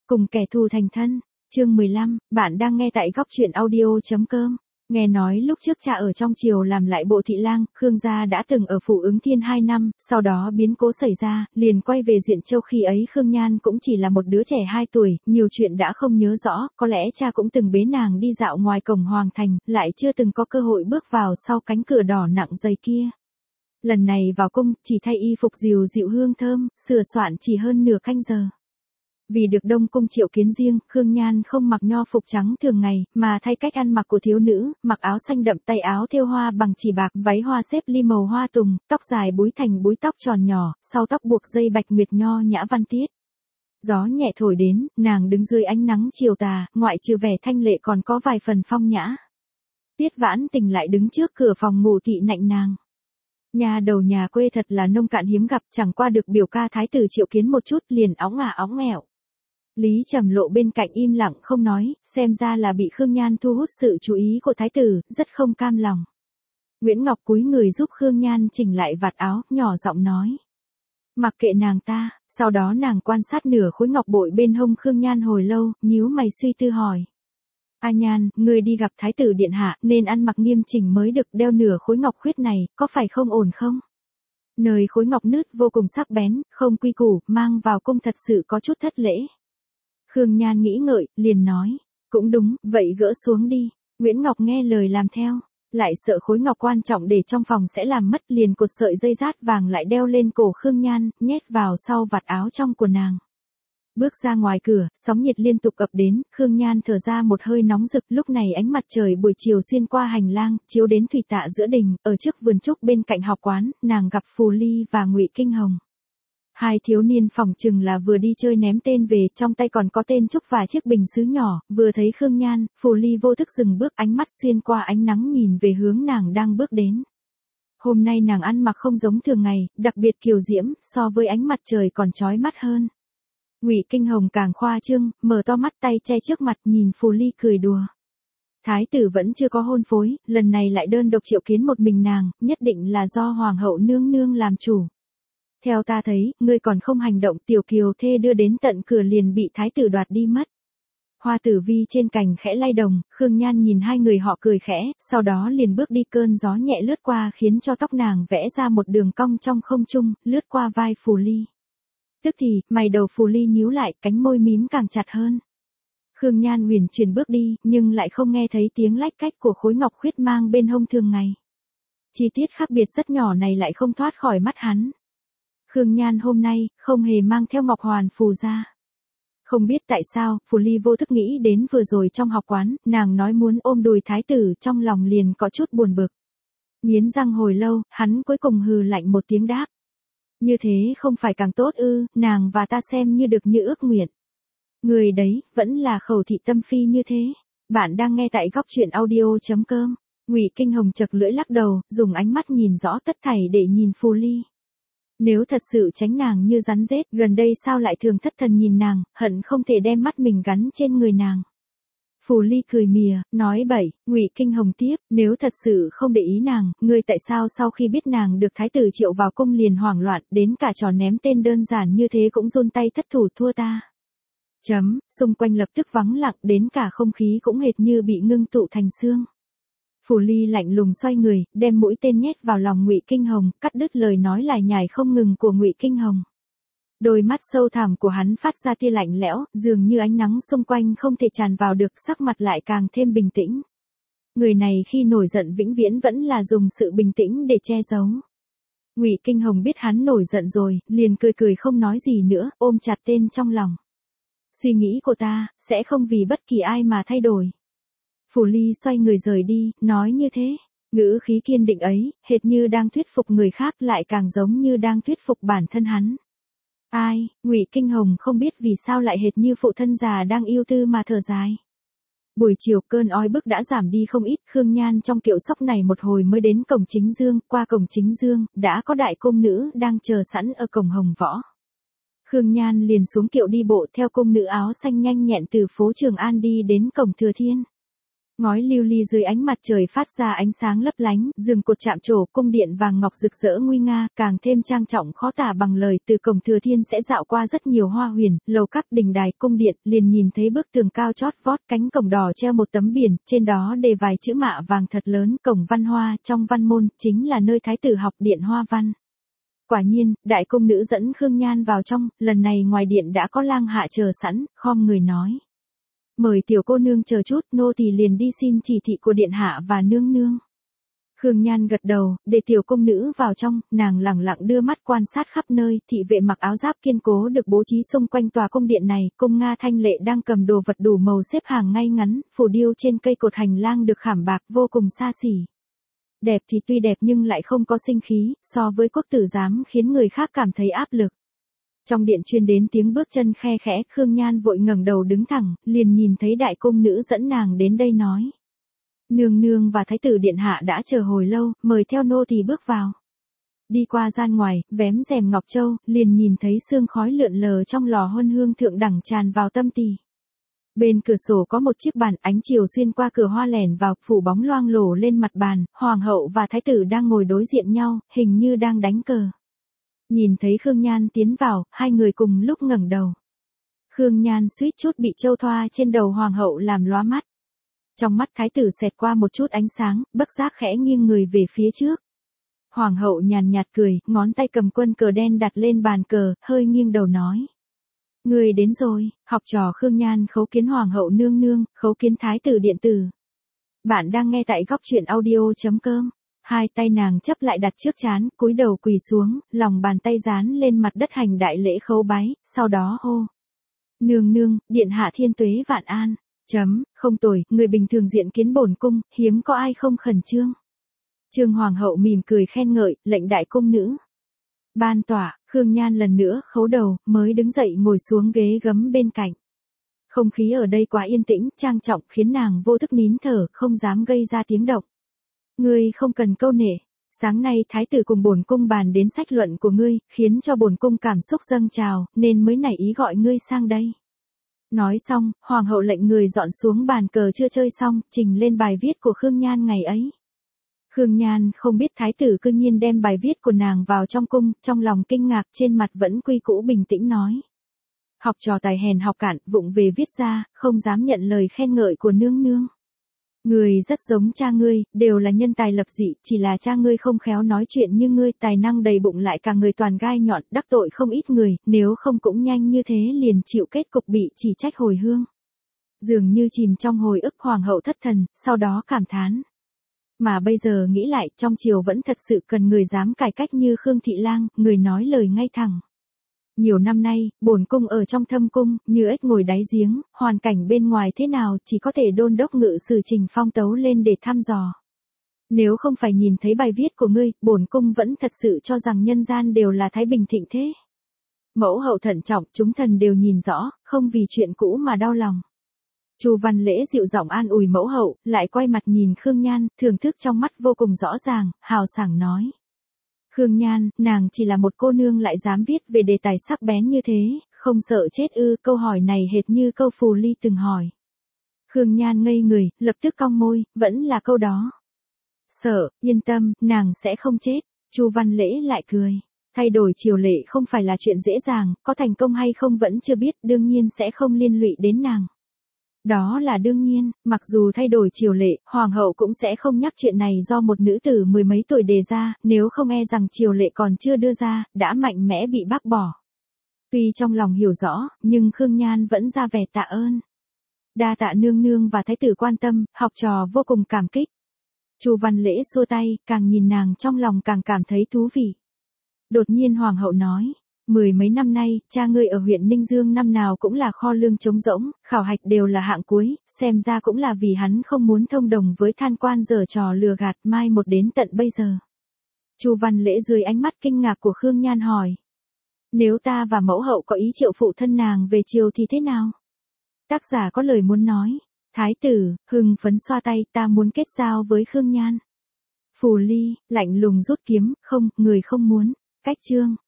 Cùng kẻ thù thành thân. Chương 15, bạn đang nghe tại góc truyện audio.com. Nghe nói lúc trước cha ở trong triều làm lại bộ thị lang, Khương gia đã từng ở phủ Ứng Thiên 2 năm, sau đó biến cố xảy ra, liền quay về Duyện Châu. Khi ấy Khương Nhan cũng chỉ là một đứa trẻ 2 tuổi, nhiều chuyện đã không nhớ rõ, có lẽ cha cũng từng bế nàng đi dạo ngoài cổng hoàng thành, lại chưa từng có cơ hội bước vào sau cánh cửa đỏ nặng dày kia. Lần này vào cung, chỉ thay y phục dìu dịu hương thơm, sửa soạn chỉ hơn nửa canh giờ. Vì được Đông Cung triệu kiến riêng, Khương Nhan không mặc nho phục trắng thường ngày, mà thay cách ăn mặc của thiếu nữ, mặc áo xanh đậm, tay áo thêu hoa bằng chỉ bạc, váy hoa xếp ly màu hoa tùng, tóc dài búi thành búi tóc tròn nhỏ, sau tóc buộc dây bạch nguyệt nho nhã văn tiết. Gió nhẹ thổi đến, nàng đứng dưới ánh nắng chiều tà, ngoại trừ vẻ thanh lệ còn có vài phần phong nhã. Tiết Vãn Tình lại đứng trước cửa phòng ngủ thị nạnh nàng. Nhà đầu nhà quê thật là nông cạn hiếm gặp, chẳng qua được biểu ca thái tử triệu kiến một chút liền óng ẻo. Lý Trầm Lộ bên cạnh im lặng không nói, xem ra là bị Khương Nhan thu hút sự chú ý của thái tử, rất không cam lòng. Nguyễn Ngọc cúi người giúp Khương Nhan chỉnh lại vạt áo, nhỏ giọng nói. Mặc kệ nàng ta, sau đó nàng quan sát nửa khối ngọc bội bên hông Khương Nhan hồi lâu, nhíu mày suy tư hỏi. A Nhan, ngươi đi gặp thái tử điện hạ, nên ăn mặc nghiêm chỉnh mới được, đeo nửa khối ngọc khuyết này, có phải không ổn không? Nơi khối ngọc nứt vô cùng sắc bén, không quy củ, mang vào cung thật sự có chút thất lễ. Khương Nhan nghĩ ngợi, liền nói, cũng đúng, vậy gỡ xuống đi. Nguyễn Ngọc nghe lời làm theo, lại sợ khối ngọc quan trọng để trong phòng sẽ làm mất, liền cột sợi dây dát vàng lại đeo lên cổ Khương Nhan, nhét vào sau vạt áo trong của nàng. Bước ra ngoài cửa, sóng nhiệt liên tục ập đến, Khương Nhan thở ra một hơi nóng rực, lúc này ánh mặt trời buổi chiều xuyên qua hành lang, chiếu đến thủy tạ giữa đình, ở trước vườn trúc bên cạnh học quán, nàng gặp Phù Ly và Ngụy Kinh Hồng. Hai thiếu niên phỏng chừng là vừa đi chơi ném tên về, trong tay còn có tên trúc và chiếc bình sứ nhỏ, vừa thấy Khương Nhan, Phù Ly vô thức dừng bước, ánh mắt xuyên qua ánh nắng nhìn về hướng nàng đang bước đến. Hôm nay nàng ăn mặc không giống thường ngày, đặc biệt kiều diễm, so với ánh mặt trời còn chói mắt hơn. Ngụy Kinh Hồng càng khoa trương, mở to mắt, tay che trước mặt, nhìn Phù Ly cười đùa. Thái tử vẫn chưa có hôn phối, lần này lại đơn độc triệu kiến một mình nàng, nhất định là do hoàng hậu nương nương làm chủ. Theo ta thấy, ngươi còn không hành động, tiểu kiều thê đưa đến tận cửa liền bị thái tử đoạt đi mất. Hoa tử vi trên cành khẽ lay đồng, Khương Nhan nhìn hai người họ cười khẽ, sau đó liền bước đi, cơn gió nhẹ lướt qua khiến cho tóc nàng vẽ ra một đường cong trong không trung, lướt qua vai Phù Ly. Tức thì, mày đầu Phù Ly nhíu lại, cánh môi mím càng chặt hơn. Khương Nhan uyển chuyển bước đi, nhưng lại không nghe thấy tiếng lách cách của khối ngọc khuyết mang bên hông thường ngày. Chi tiết khác biệt rất nhỏ này lại không thoát khỏi mắt hắn. Khương Nhan hôm nay, không hề mang theo ngọc hoàn phù ra. Không biết tại sao, Phù Ly vô thức nghĩ đến vừa rồi trong học quán, nàng nói muốn ôm đùi thái tử, trong lòng liền có chút buồn bực. Nghiến răng hồi lâu, hắn cuối cùng hừ lạnh một tiếng đáp. Như thế không phải càng tốt ư, nàng và ta xem như được như ước nguyện. Người đấy, vẫn là khẩu thị tâm phi như thế. Bạn đang nghe tại góc truyện audio.com. Ngụy Kinh Hồng chật lưỡi lắc đầu, dùng ánh mắt nhìn rõ tất thảy để nhìn Phù Ly. Nếu thật sự tránh nàng như rắn rết, gần đây sao lại thường thất thần nhìn nàng, hận không thể đem mắt mình gắn trên người nàng. Phù Ly cười mỉa, nói bậy. Ngụy Kinh Hồng tiếp, nếu thật sự không để ý nàng, ngươi tại sao sau khi biết nàng được thái tử triệu vào cung liền hoảng loạn, đến cả trò ném tên đơn giản như thế cũng run tay thất thủ thua ta. Xung quanh lập tức vắng lặng, đến cả không khí cũng hệt như bị ngưng tụ thành xương. Phù Ly lạnh lùng xoay người, đem mũi tên nhét vào lòng Ngụy Kinh Hồng, cắt đứt lời nói lải nhải không ngừng của Ngụy Kinh Hồng. Đôi mắt sâu thẳm của hắn phát ra tia lạnh lẽo, dường như ánh nắng xung quanh không thể tràn vào được, sắc mặt lại càng thêm bình tĩnh. Người này khi nổi giận vĩnh viễn vẫn là dùng sự bình tĩnh để che giấu. Ngụy Kinh Hồng biết hắn nổi giận rồi, liền cười không nói gì nữa, ôm chặt tên trong lòng. Suy nghĩ của ta, sẽ không vì bất kỳ ai mà thay đổi. Phù Ly xoay người rời đi, nói như thế. Ngữ khí kiên định ấy, hệt như đang thuyết phục người khác, lại càng giống như đang thuyết phục bản thân hắn. Ai, Ngụy Kinh Hồng không biết vì sao lại hệt như phụ thân già đang ưu tư mà thở dài. Buổi chiều cơn oi bức đã giảm đi không ít, Khương Nhan trong kiệu sóc này một hồi mới đến cổng chính dương, qua cổng chính dương, đã có đại cung nữ đang chờ sẵn ở cổng Hồng Võ. Khương Nhan liền xuống kiệu đi bộ theo cung nữ áo xanh nhanh nhẹn từ phố Trường An đi đến cổng Thừa Thiên. Ngói lưu ly dưới ánh mặt trời phát ra ánh sáng lấp lánh, giường cột chạm trổ, cung điện vàng ngọc rực rỡ nguy nga, càng thêm trang trọng khó tả bằng lời. Từ cổng Thừa Thiên sẽ dạo qua rất nhiều hoa huyền, lầu các, đình đài, cung điện, liền nhìn thấy bức tường cao chót vót, cánh cổng đỏ treo một tấm biển, trên đó đề vài chữ mạ vàng thật lớn, cổng văn hoa, trong văn môn, chính là nơi thái tử học điện hoa văn. Quả nhiên, đại cung nữ dẫn Khương Nhan vào trong, lần này ngoài điện đã có lang hạ chờ sẵn, khom người nói. Mời tiểu cô nương chờ chút, nô tỳ liền đi xin chỉ thị của điện hạ và nương nương. Khương Nhan gật đầu, để tiểu cung nữ vào trong, nàng lẳng lặng đưa mắt quan sát khắp nơi, thị vệ mặc áo giáp kiên cố được bố trí xung quanh tòa cung điện này, cung Nga thanh lệ đang cầm đồ vật đủ màu xếp hàng ngay ngắn, phù điêu trên cây cột hành lang được khảm bạc vô cùng xa xỉ. Đẹp thì tuy đẹp nhưng lại không có sinh khí, so với quốc tử giám khiến người khác cảm thấy áp lực. Trong điện truyền đến tiếng bước chân khe khẽ, Khương Nhan vội ngẩng đầu đứng thẳng, liền nhìn thấy đại cung nữ dẫn nàng đến đây nói. Nương nương và thái tử điện hạ đã chờ hồi lâu, mời theo nô tỳ bước vào. Đi qua gian ngoài, vém rèm ngọc châu, liền nhìn thấy sương khói lượn lờ trong lò huân hương thượng đẳng tràn vào tâm tỳ. Bên cửa sổ có một chiếc bàn, ánh chiều xuyên qua cửa hoa lẻn vào, phủ bóng loang lổ lên mặt bàn, hoàng hậu và thái tử đang ngồi đối diện nhau, hình như đang đánh cờ. Nhìn thấy Khương Nhan tiến vào, hai người cùng lúc ngẩng đầu. Khương Nhan suýt chút bị châu thoa trên đầu hoàng hậu làm lóa mắt. Trong mắt thái tử xẹt qua một chút ánh sáng, bất giác khẽ nghiêng người về phía trước. Hoàng hậu nhàn nhạt cười, ngón tay cầm quân cờ đen đặt lên bàn cờ, hơi nghiêng đầu nói. Người đến rồi, học trò Khương Nhan khấu kiến hoàng hậu nương nương, khấu kiến thái tử điện tử. Bạn đang nghe tại góc truyện audio.com. Hai tay nàng chấp lại đặt trước trán, cúi đầu quỳ xuống, lòng bàn tay dán lên mặt đất hành đại lễ khấu bái, sau đó hô. Nương nương, điện hạ thiên tuế vạn an. Không tồi, người bình thường diện kiến bổn cung, hiếm có ai không khẩn trương. Trương hoàng hậu mỉm cười khen ngợi, lệnh đại cung nữ. Ban tỏa, Khương Nhan lần nữa khấu đầu, mới đứng dậy ngồi xuống ghế gấm bên cạnh. Không khí ở đây quá yên tĩnh, trang trọng khiến nàng vô thức nín thở, không dám gây ra tiếng động. Ngươi không cần câu nệ. Sáng nay thái tử cùng bổn cung bàn đến sách luận của ngươi, khiến cho bổn cung cảm xúc dâng trào, nên mới nảy ý gọi ngươi sang đây. Nói xong, hoàng hậu lệnh người dọn xuống bàn cờ chưa chơi xong, trình lên bài viết của Khương Nhan ngày ấy. Khương Nhan không biết thái tử cư nhiên đem bài viết của nàng vào trong cung, trong lòng kinh ngạc trên mặt vẫn quy cũ bình tĩnh nói. Học trò tài hèn học cạn, vụng về viết ra, không dám nhận lời khen ngợi của nương nương. Người rất giống cha ngươi, đều là nhân tài lập dị, chỉ là cha ngươi không khéo nói chuyện như ngươi, tài năng đầy bụng lại cả người toàn gai nhọn, đắc tội không ít người, nếu không cũng nhanh như thế liền chịu kết cục bị chỉ trách hồi hương. Dường như chìm trong hồi ức, hoàng hậu thất thần, sau đó cảm thán. Mà bây giờ nghĩ lại, trong triều vẫn thật sự cần người dám cải cách như Khương Thị Lang, người nói lời ngay thẳng. Nhiều năm nay, bổn cung ở trong thâm cung, như ếch ngồi đáy giếng, hoàn cảnh bên ngoài thế nào chỉ có thể đôn đốc ngự sử Trình Phong tấu lên để thăm dò. Nếu không phải nhìn thấy bài viết của ngươi, bổn cung vẫn thật sự cho rằng nhân gian đều là thái bình thịnh thế. Mẫu hậu thận trọng, chúng thần đều nhìn rõ, không vì chuyện cũ mà đau lòng. Chu Văn Lễ dịu giọng an ủi mẫu hậu, lại quay mặt nhìn Khương Nhan, thưởng thức trong mắt vô cùng rõ ràng, hào sảng nói. Khương Nhan, nàng chỉ là một cô nương lại dám viết về đề tài sắc bén như thế, không sợ chết ư? Câu hỏi này hệt như câu Phù Ly từng hỏi. Khương Nhan ngây người, lập tức cong môi, vẫn là câu đó. Sợ, yên tâm, nàng sẽ không chết. Chu Văn Lễ lại cười. Thay đổi triều lệ không phải là chuyện dễ dàng, có thành công hay không vẫn chưa biết, đương nhiên sẽ không liên lụy đến nàng. Đó là đương nhiên, mặc dù thay đổi triều lệ, hoàng hậu cũng sẽ không nhắc chuyện này do một nữ tử mười mấy tuổi đề ra, nếu không e rằng triều lệ còn chưa đưa ra, đã mạnh mẽ bị bác bỏ. Tuy trong lòng hiểu rõ, nhưng Khương Nhan vẫn ra vẻ tạ ơn. Đa tạ nương nương và thái tử quan tâm, học trò vô cùng cảm kích. Chu Văn Lễ xua tay, càng nhìn nàng trong lòng càng cảm thấy thú vị. Đột nhiên hoàng hậu nói. Mười mấy năm nay, cha ngươi ở huyện Ninh Dương năm nào cũng là kho lương trống rỗng, khảo hạch đều là hạng cuối, xem ra cũng là vì hắn không muốn thông đồng với Than Quan giở trò lừa gạt, mai một đến tận bây giờ. Chu Văn Lễ dưới ánh mắt kinh ngạc của Khương Nhan hỏi. Nếu ta và mẫu hậu có ý triệu phụ thân nàng về triều thì thế nào? Tác giả có lời muốn nói. Thái tử, hưng phấn xoa tay, ta muốn kết giao với Khương Nhan. Phù Ly, lạnh lùng rút kiếm, không, người không muốn. Cách chương.